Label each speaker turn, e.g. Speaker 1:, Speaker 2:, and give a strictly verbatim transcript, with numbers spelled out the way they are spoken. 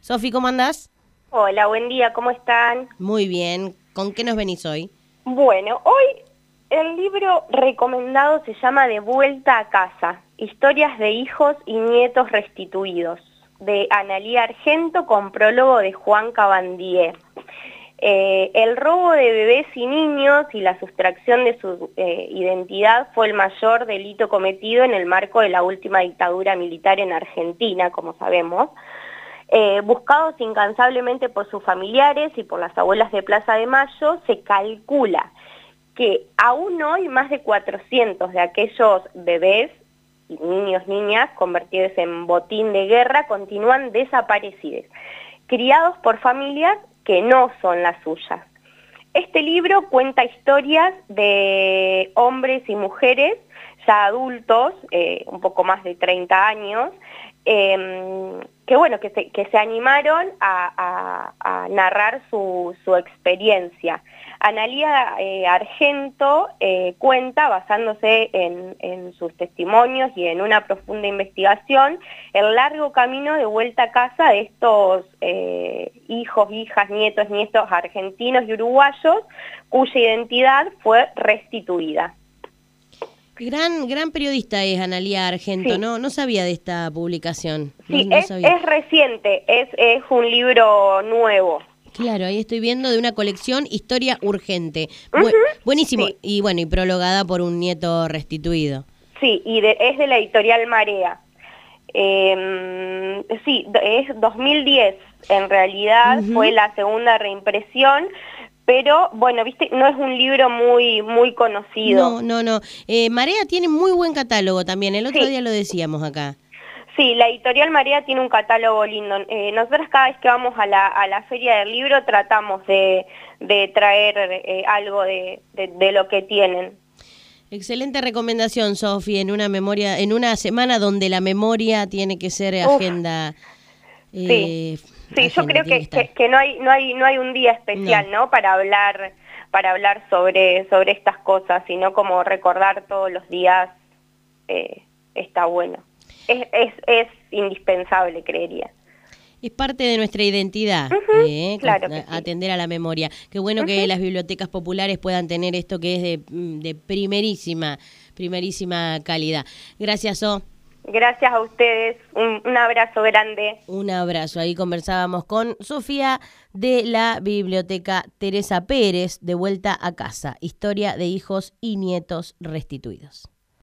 Speaker 1: Sofi, ¿cómo andás?
Speaker 2: Hola, buen día, ¿cómo están?
Speaker 1: Muy bien. ¿Con qué nos venís hoy?
Speaker 2: Bueno, hoy el libro recomendado se llama De vuelta a casa, historias de hijos y nietos restituidos, de Analía Argento con prólogo de Juan Cabandier. Eh, el robo de bebés y niños y la sustracción de su eh, identidad fue el mayor delito cometido en el marco de la última dictadura militar en Argentina, como sabemos. Eh, buscados incansablemente por sus familiares y por las abuelas de Plaza de Mayo, se calcula que aún hoy más de cuatrocientos de aquellos bebés y niños, niñas, convertidos en botín de guerra, continúan desaparecidos, criados por familias que no son las suyas. Este libro cuenta historias de hombres y mujeres ya adultos, eh, un poco más de treinta años, eh, que bueno, que se, que se animaron a, a, a narrar su, su experiencia. Analía eh, Argento eh, cuenta, basándose en, en sus testimonios y en una profunda investigación, el largo camino de vuelta a casa de estos eh, hijos, hijas, nietos, nietos argentinos y uruguayos, cuya identidad fue restituida.
Speaker 1: Gran, gran periodista es Analía Argento,
Speaker 2: Sí.
Speaker 1: ¿no? No sabía de esta publicación. No,
Speaker 2: Sí,
Speaker 1: no
Speaker 2: es,
Speaker 1: sabía.
Speaker 2: es reciente, es, es un libro nuevo.
Speaker 1: Claro, ahí estoy viendo de una colección Historia Urgente. Bu-
Speaker 2: Uh-huh.
Speaker 1: buenísimo.
Speaker 2: Sí.
Speaker 1: Y bueno, y prologada por un nieto restituido.
Speaker 2: Sí, y de, es de la editorial Marea. Eh, sí, es dos mil diez, en realidad
Speaker 1: Uh-huh.
Speaker 2: fue la segunda reimpresión, pero bueno, viste, no es un libro muy, muy conocido.
Speaker 1: No, no, no. Eh, Marea tiene muy buen catálogo también. El otro
Speaker 2: Sí.
Speaker 1: día lo decíamos acá.
Speaker 2: Sí, la editorial Marea tiene un catálogo lindo. Eh, nosotros cada vez que vamos a la, a la feria del libro tratamos de, de traer eh, algo de, de, de lo que tienen.
Speaker 1: Excelente recomendación, Sofi, en una memoria, en una semana donde la memoria tiene que ser
Speaker 2: Uf,
Speaker 1: agenda.
Speaker 2: sí,
Speaker 1: Eh,
Speaker 2: sí,
Speaker 1: agenda,
Speaker 2: yo creo
Speaker 1: tiene
Speaker 2: que,
Speaker 1: que
Speaker 2: que, que no hay, no hay, no hay un día especial,
Speaker 1: No.
Speaker 2: ¿no? Para hablar, para hablar sobre, sobre estas cosas, sino como recordar todos los días eh, está bueno. Es, es, es indispensable, creería.
Speaker 1: Es parte de nuestra identidad,
Speaker 2: Uh-huh,
Speaker 1: eh,
Speaker 2: claro que sí.
Speaker 1: atender a la memoria. Qué bueno
Speaker 2: Uh-huh.
Speaker 1: que las bibliotecas populares puedan tener esto que es de, de primerísima, primerísima calidad. Gracias, O.
Speaker 2: Gracias a ustedes, un, un abrazo grande.
Speaker 1: Un abrazo. Ahí conversábamos con Sofía de la Biblioteca Teresa Pérez, de vuelta a casa. Historia de hijos y nietos restituidos.